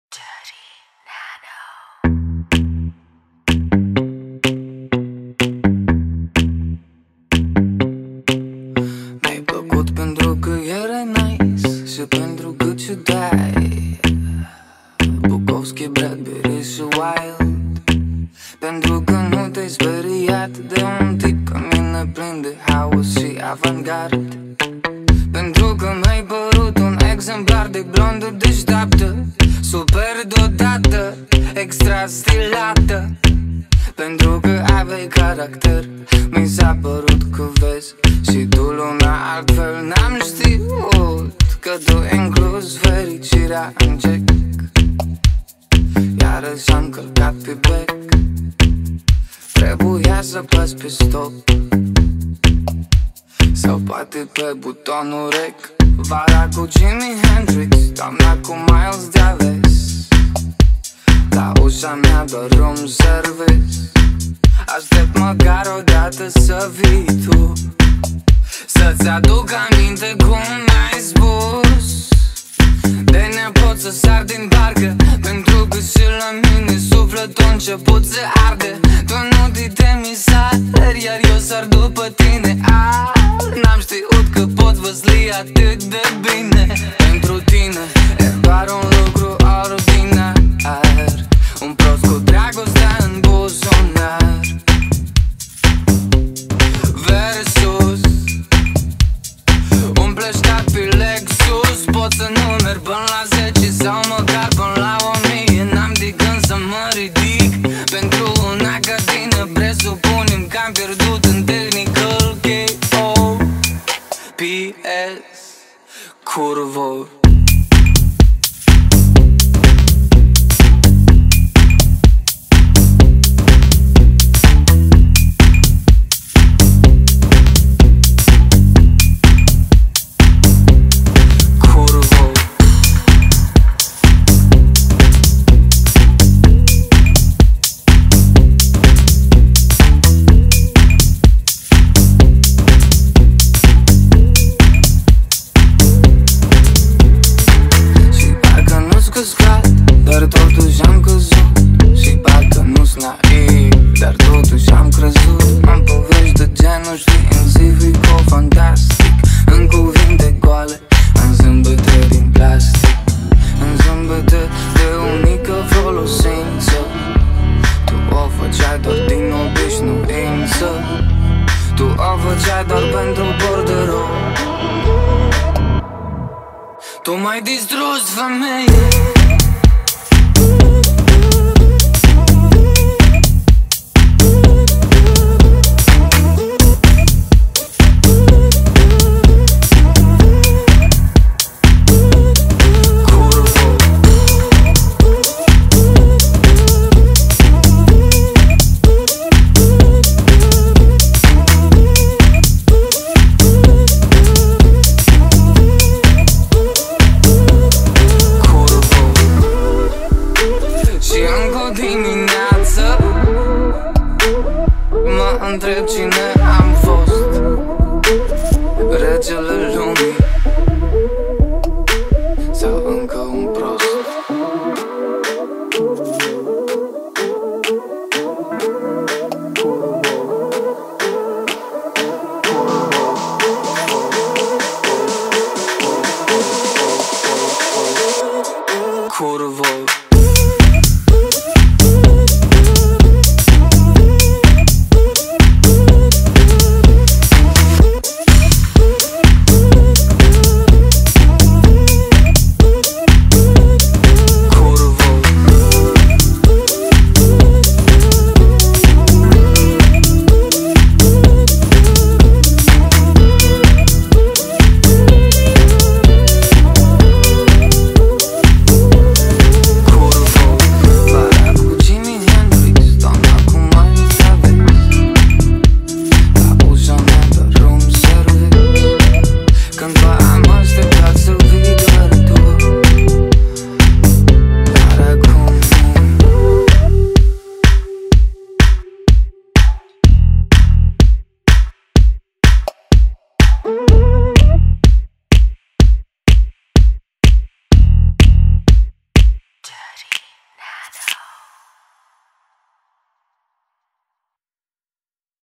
Mi-ai plăcut pentru că erai nice și pentru că ciudai Bukowski, Bradbury și Wild. Pentru că nu te-ai speriat de un tip ca mine plin de haos și avantgard. Pentru că mi-ai părut un exemplar de blondă deșteaptă, super dotată, extra stilată. Pentru că aveai caracter, mi s-a părut că vezi și tu luna altfel. N-am știut că tu inclus fericirea în cec. Iarăși am călcat pe bec, trebuia să apăs pe stop sau poate pe butonul rec. Vara cu Jimi Hendrix, toamna cu Miles Davis, la ușa mea doar room service. Aștept măcar o dată să vii tu, să-ți aduc aminte cum mi-ai spus de nepot să sar din barcă. Pentru că și la mine sufletul a început să arde. Tu nu te temisari, iar eu sar după tine. N-am știut că pot văzli atât de bine. Pentru tine e doar un lucru ordinar, un prost cu dragostea în buzunar. Versus un plăștat pe Lexus, pot să numeri până la 10 sau măcar până la 1000. N-am de gând să mă ridic pentru una ca tine. Presupunem că am pierdut în technical K.O.P.S. curvă. Dar totuși am căzut și parcă nu-s naiv, dar totuși am crezut. Am povești de genul științifico-fantastic, în cuvinte goale, în zâmbete din plastic, în zâmbete de unică folosință. Tu o făceai doar din obișnuință, tu o făceai doar pentru borderou. Tu m-ai distrus, femeie.